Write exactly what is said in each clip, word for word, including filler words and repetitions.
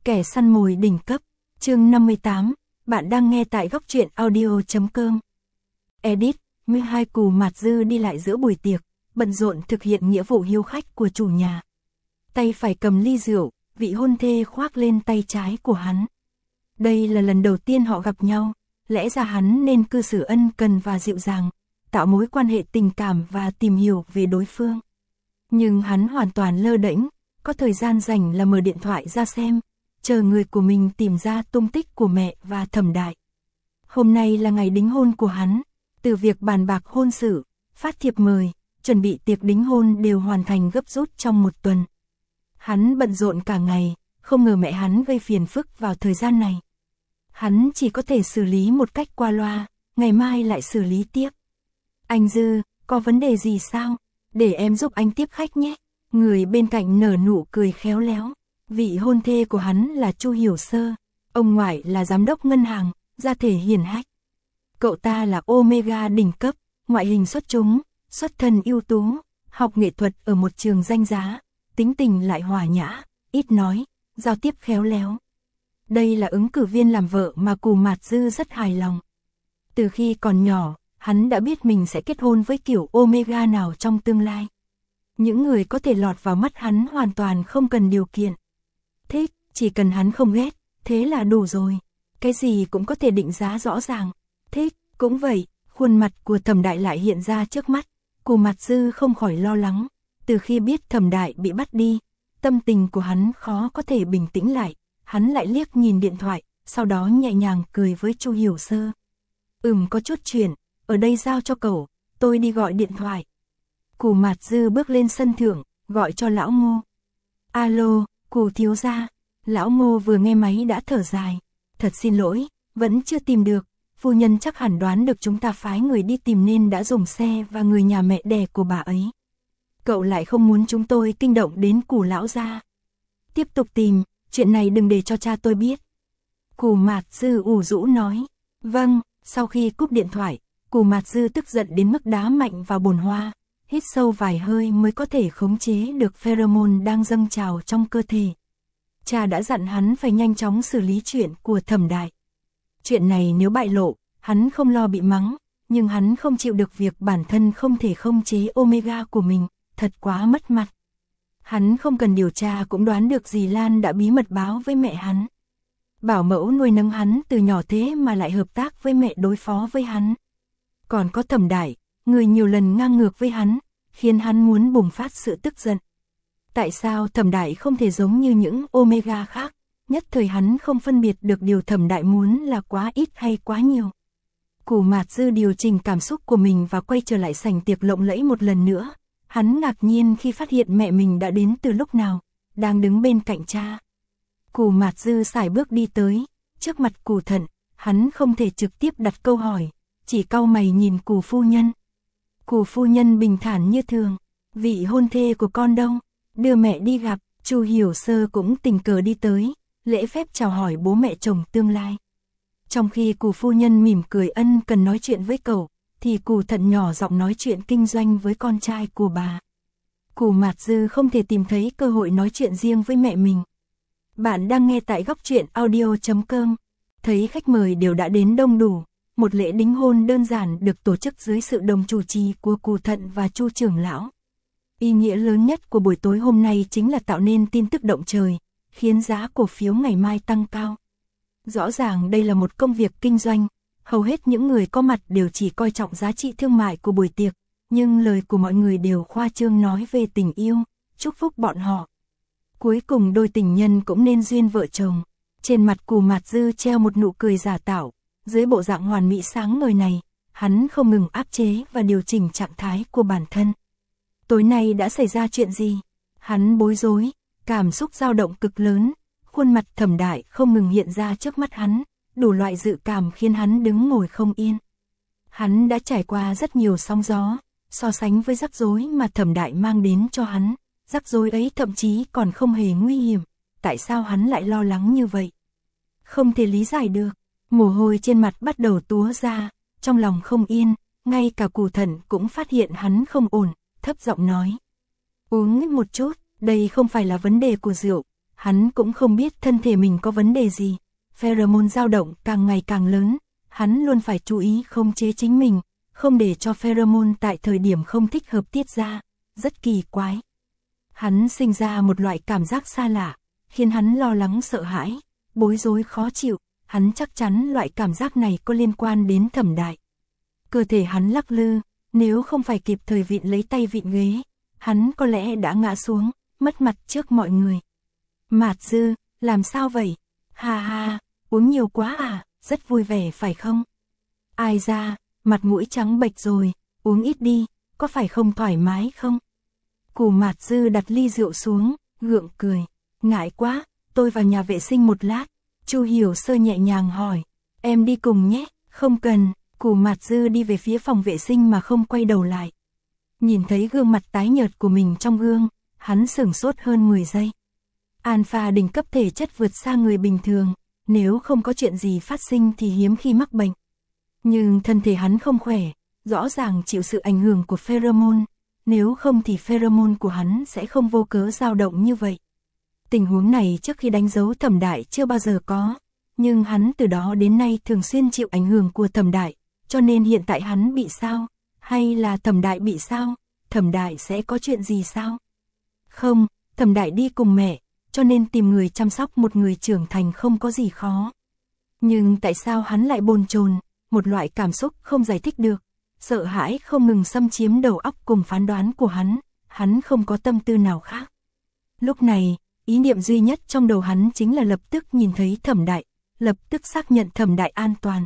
Kẻ săn mồi đỉnh cấp, chương năm mươi tám, bạn đang nghe tại góc truyện audio chấm com. Edit, mười hai Cù Mạt Dư đi lại giữa buổi tiệc, bận rộn thực hiện nghĩa vụ hiếu khách của chủ nhà. Tay phải cầm ly rượu, vị hôn thê khoác lên tay trái của hắn. Đây là lần đầu tiên họ gặp nhau, lẽ ra hắn nên cư xử ân cần và dịu dàng, tạo mối quan hệ tình cảm và tìm hiểu về đối phương. Nhưng hắn hoàn toàn lơ đễnh, có thời gian rảnh là mở điện thoại ra xem, chờ người của mình tìm ra tung tích của mẹ và Thẩm Đại. Hôm nay là ngày đính hôn của hắn, từ việc bàn bạc hôn sự, phát thiệp mời, chuẩn bị tiệc đính hôn đều hoàn thành gấp rút trong một tuần. Hắn bận rộn cả ngày, không ngờ mẹ hắn gây phiền phức vào thời gian này. Hắn chỉ có thể xử lý một cách qua loa, ngày mai lại xử lý tiếp. Anh Dư, có vấn đề gì sao? Để em giúp anh tiếp khách nhé. Người bên cạnh nở nụ cười khéo léo. Vị hôn thê của hắn là Chu Hiểu Sơ, ông ngoại là giám đốc ngân hàng, gia thể hiền hách. Cậu ta là Omega đỉnh cấp, ngoại hình xuất chúng, xuất thân ưu tú, học nghệ thuật ở một trường danh giá, tính tình lại hòa nhã, ít nói, giao tiếp khéo léo. Đây là ứng cử viên làm vợ mà Cù Mạt Dư rất hài lòng. Từ khi còn nhỏ, hắn đã biết mình sẽ kết hôn với kiểu Omega nào trong tương lai. Những người có thể lọt vào mắt hắn hoàn toàn không cần điều kiện. Thích, chỉ cần hắn không ghét, thế là đủ rồi. Cái gì cũng có thể định giá rõ ràng. Thích, cũng vậy, khuôn mặt của Thẩm Đại lại hiện ra trước mắt. Cù Mạt Dư không khỏi lo lắng. Từ khi biết Thẩm Đại bị bắt đi, tâm tình của hắn khó có thể bình tĩnh lại. Hắn lại liếc nhìn điện thoại, sau đó nhẹ nhàng cười với Chu Hiểu Sơ. Ừm, có chút chuyện, ở đây giao cho cậu, tôi đi gọi điện thoại. Cù Mạt Dư bước lên sân thượng, gọi cho lão Ngô. Alo, Cù thiếu gia. Lão Ngô vừa nghe máy đã thở dài. Thật xin lỗi, vẫn chưa tìm được. Phu nhân chắc hẳn đoán được chúng ta phái người đi tìm nên đã dùng xe và người nhà mẹ đẻ của bà ấy. Cậu lại không muốn chúng tôi kinh động đến Cù lão gia. Tiếp tục tìm, chuyện này đừng để cho cha tôi biết. Cù Mạt Dư ủ rũ nói. Vâng, sau khi cúp điện thoại, Cù Mạt Dư tức giận đến mức đá mạnh vào bồn hoa, hít sâu vài hơi mới có thể khống chế được pheromone đang dâng trào trong cơ thể. Cha đã dặn hắn phải nhanh chóng xử lý chuyện của Thẩm Đại. Chuyện này nếu bại lộ, hắn không lo bị mắng, nhưng hắn không chịu được việc bản thân không thể khống chế Omega của mình, thật quá mất mặt. Hắn không cần điều tra cũng đoán được dì Lan đã bí mật báo với mẹ hắn. Bảo mẫu nuôi nấng hắn từ nhỏ thế mà lại hợp tác với mẹ đối phó với hắn. Còn có Thẩm Đại, người nhiều lần ngang ngược với hắn, khiến hắn muốn bùng phát sự tức giận. Tại sao Thẩm Đại không thể giống như những Omega khác, nhất thời hắn không phân biệt được điều Thẩm Đại muốn là quá ít hay quá nhiều. Cù Mạt Dư điều chỉnh cảm xúc của mình và quay trở lại sảnh tiệc lộng lẫy một lần nữa. Hắn ngạc nhiên khi phát hiện mẹ mình đã đến từ lúc nào, đang đứng bên cạnh cha. Cù Mạt Dư sải bước đi tới, trước mặt Cù Thận, hắn không thể trực tiếp đặt câu hỏi, chỉ cau mày nhìn Cù phu nhân. Cù phu nhân bình thản như thường, vị hôn thê của con đâu, đưa mẹ đi gặp. Chu Hiểu Sơ cũng tình cờ đi tới, lễ phép chào hỏi bố mẹ chồng tương lai. Trong khi Cù phu nhân mỉm cười ân cần nói chuyện với cậu, thì Cù Thận nhỏ giọng nói chuyện kinh doanh với con trai của bà. Cù Mạt Dư không thể tìm thấy cơ hội nói chuyện riêng với mẹ mình. Bạn đang nghe tại góc truyện audio chấm com. Thấy khách mời đều đã đến đông đủ, một lễ đính hôn đơn giản được tổ chức dưới sự đồng chủ trì của Cù Thận và Chu trưởng lão. Ý nghĩa lớn nhất của buổi tối hôm nay chính là tạo nên tin tức động trời, khiến giá cổ phiếu ngày mai tăng cao. Rõ ràng đây là một công việc kinh doanh, hầu hết những người có mặt đều chỉ coi trọng giá trị thương mại của buổi tiệc, nhưng lời của mọi người đều khoa trương nói về tình yêu, chúc phúc bọn họ. Cuối cùng đôi tình nhân cũng nên duyên vợ chồng. Trên mặt Cù Mạt Dư treo một nụ cười giả tạo, dưới bộ dạng hoàn mỹ sáng ngời này, hắn không ngừng áp chế và điều chỉnh trạng thái của bản thân. Tối nay đã xảy ra chuyện gì? Hắn bối rối, cảm xúc dao động cực lớn, khuôn mặt Thẩm Đại không ngừng hiện ra trước mắt hắn, đủ loại dự cảm khiến hắn đứng ngồi không yên. Hắn đã trải qua rất nhiều sóng gió, so sánh với rắc rối mà Thẩm Đại mang đến cho hắn, rắc rối ấy thậm chí còn không hề nguy hiểm, tại sao hắn lại lo lắng như vậy? Không thể lý giải được, mồ hôi trên mặt bắt đầu túa ra, trong lòng không yên, ngay cả Cù Thận cũng phát hiện hắn không ổn, thấp giọng nói. Uống một chút, đây không phải là vấn đề của rượu, Hắn cũng không biết thân thể mình có vấn đề gì. Pheromone dao động càng ngày càng lớn, hắn luôn phải chú ý khống chế chính mình, không để cho pheromone tại thời điểm không thích hợp tiết ra, rất kỳ quái. Hắn sinh ra một loại cảm giác xa lạ, khiến hắn lo lắng sợ hãi, bối rối khó chịu, hắn chắc chắn loại cảm giác này có liên quan đến Thẩm Đại. Cơ thể hắn lắc lư, nếu không phải kịp thời vịn lấy tay vịn ghế, hắn có lẽ đã ngã xuống, mất mặt trước mọi người. Mạt Dư, làm sao vậy? Ha ha, uống nhiều quá à, rất vui vẻ phải không? Ai ra, mặt mũi trắng bệch rồi, uống ít đi, có phải không thoải mái không? Cù Mạt Dư đặt ly rượu xuống, gượng cười, ngại quá, tôi vào nhà vệ sinh một lát. Chu Hiểu Sơ nhẹ nhàng hỏi, em đi cùng nhé, không cần. Cù Mạt Dư đi về phía phòng vệ sinh mà không quay đầu lại. Nhìn thấy gương mặt tái nhợt của mình trong gương, hắn sửng sốt hơn mười giây. Alpha đỉnh cấp thể chất vượt xa người bình thường, nếu không có chuyện gì phát sinh thì hiếm khi mắc bệnh. Nhưng thân thể hắn không khỏe, rõ ràng chịu sự ảnh hưởng của pheromone, nếu không thì pheromone của hắn sẽ không vô cớ dao động như vậy. Tình huống này trước khi đánh dấu Thẩm Đại chưa bao giờ có, nhưng hắn từ đó đến nay thường xuyên chịu ảnh hưởng của Thẩm Đại, cho nên hiện tại hắn bị sao, hay là Thẩm Đại bị sao, Thẩm Đại sẽ có chuyện gì sao? Không, Thẩm Đại đi cùng mẹ, cho nên tìm người chăm sóc một người trưởng thành không có gì khó. Nhưng tại sao hắn lại bồn chồn, một loại cảm xúc không giải thích được, sợ hãi không ngừng xâm chiếm đầu óc cùng phán đoán của hắn, hắn không có tâm tư nào khác. Lúc này, ý niệm duy nhất trong đầu hắn chính là lập tức nhìn thấy Thẩm Đại, lập tức xác nhận Thẩm Đại an toàn.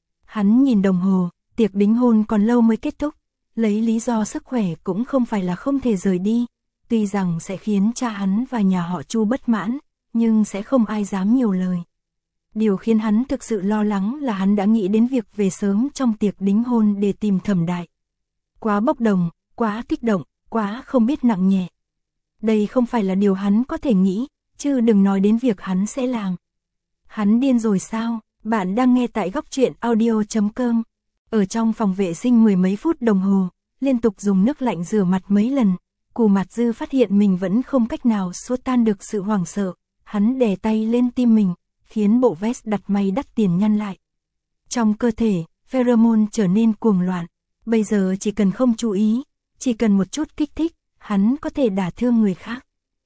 Hắn nhìn đồng hồ, tiệc đính hôn còn lâu mới kết thúc, lấy lý do sức khỏe cũng không phải là không thể rời đi, tuy rằng sẽ khiến cha hắn và nhà họ Chu bất mãn, nhưng sẽ không ai dám nhiều lời. Điều khiến hắn thực sự lo lắng là hắn đã nghĩ đến việc về sớm trong tiệc đính hôn để tìm Thẩm Đại. Quá bốc đồng, quá kích động, quá không biết nặng nhẹ. Đây không phải là điều hắn có thể nghĩ, chứ đừng nói đến việc hắn sẽ làm. Hắn điên rồi sao? Bạn đang nghe tại góc truyện audio chấm com. Ở trong phòng vệ sinh mười mấy phút đồng hồ, liên tục dùng nước lạnh rửa mặt mấy lần, Cù Mạt Dư phát hiện mình vẫn không cách nào xua tan được sự hoảng sợ. Hắn đè tay lên tim mình, khiến bộ vest đặt may đắt tiền nhăn lại. Trong cơ thể, pheromone trở nên cuồng loạn. Bây giờ chỉ cần không chú ý, chỉ cần một chút kích thích, hắn có thể đả thương người khác.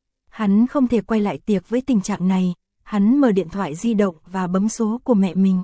Hắn không thể quay lại tiệc với tình trạng này. Hắn mở điện thoại di động và bấm số của mẹ mình.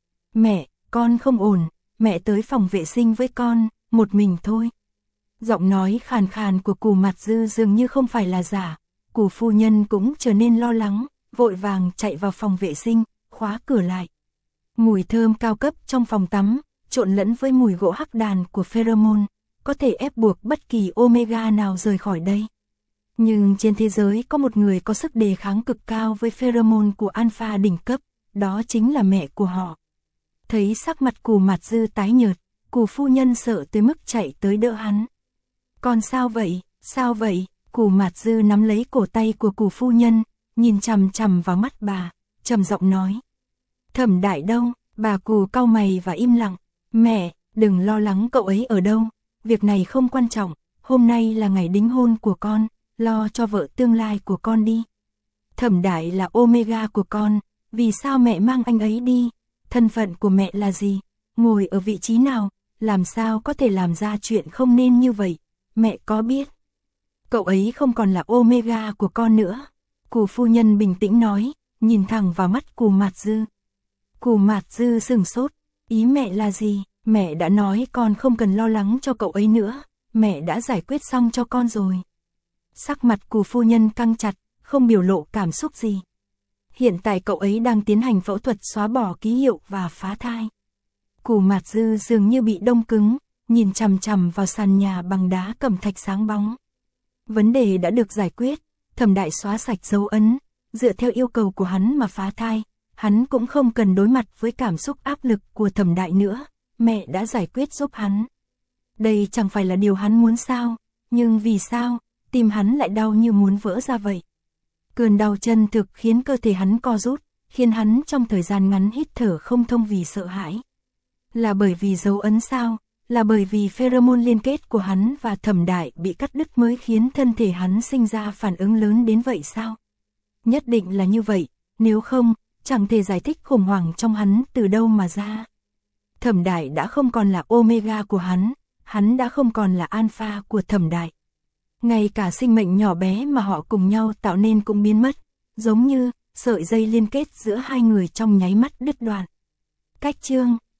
Mẹ, con không ổn, mẹ tới phòng vệ sinh với con, một mình thôi. Giọng nói khàn khàn của Cù Mạt Dư dường như không phải là giả. Cù phu nhân cũng trở nên lo lắng, vội vàng chạy vào phòng vệ sinh, khóa cửa lại. Mùi thơm cao cấp trong phòng tắm, trộn lẫn với mùi gỗ hắc đàn của pheromone, có thể ép buộc bất kỳ omega nào rời khỏi đây. Nhưng trên thế giới có một người có sức đề kháng cực cao với pheromone của alpha đỉnh cấp, đó chính là mẹ của họ. Thấy sắc mặt Cù Mạt Dư tái nhợt, Cù phu nhân sợ tới mức chạy tới đỡ hắn. Con sao vậy, sao vậy? Cù Mạt Dư nắm lấy cổ tay của Cù phu nhân, nhìn chằm chằm vào mắt bà, trầm giọng nói. Thẩm Đại đâu? Bà Cù cau mày và im lặng. Mẹ, đừng lo lắng cậu ấy ở đâu, việc này không quan trọng, hôm nay là ngày đính hôn của con. Lo cho vợ tương lai của con đi. Thẩm Đại là omega của con, vì sao mẹ mang anh ấy đi? Thân phận của mẹ là gì? Ngồi ở vị trí nào? Làm sao có thể làm ra chuyện không nên như vậy? Mẹ có biết? Cậu ấy không còn là omega của con nữa. Cù phu nhân bình tĩnh nói, nhìn thẳng vào mắt Cù Mạt Dư. Cù Mạt Dư sửng sốt, ý mẹ là gì? Mẹ đã nói con không cần lo lắng cho cậu ấy nữa, mẹ đã giải quyết xong cho con rồi. Sắc mặt Cù phu nhân căng chặt, không biểu lộ cảm xúc gì. Hiện tại cậu ấy đang tiến hành phẫu thuật xóa bỏ ký hiệu và phá thai. Cù Mạt Dư dường như bị đông cứng, nhìn chằm chằm vào sàn nhà bằng đá cẩm thạch sáng bóng. Vấn đề đã được giải quyết, Thẩm Đại xóa sạch dấu ấn, dựa theo yêu cầu của hắn mà phá thai, hắn cũng không cần đối mặt với cảm xúc áp lực của Thẩm Đại nữa, mẹ đã giải quyết giúp hắn. Đây chẳng phải là điều hắn muốn sao, nhưng vì sao? Tim hắn lại đau như muốn vỡ ra vậy. Cơn đau chân thực khiến cơ thể hắn co rút, khiến hắn trong thời gian ngắn hít thở không thông vì sợ hãi. Là bởi vì dấu ấn sao? Là bởi vì pheromone liên kết của hắn và Thẩm Đại bị cắt đứt mới khiến thân thể hắn sinh ra phản ứng lớn đến vậy sao? Nhất định là như vậy, nếu không, chẳng thể giải thích khủng hoảng trong hắn từ đâu mà ra. Thẩm Đại đã không còn là Omega của hắn, hắn đã không còn là Alpha của Thẩm Đại. Ngay cả sinh mệnh nhỏ bé mà họ cùng nhau tạo nên cũng biến mất, giống như sợi dây liên kết giữa hai người trong nháy mắt đứt đoạn. Cách chương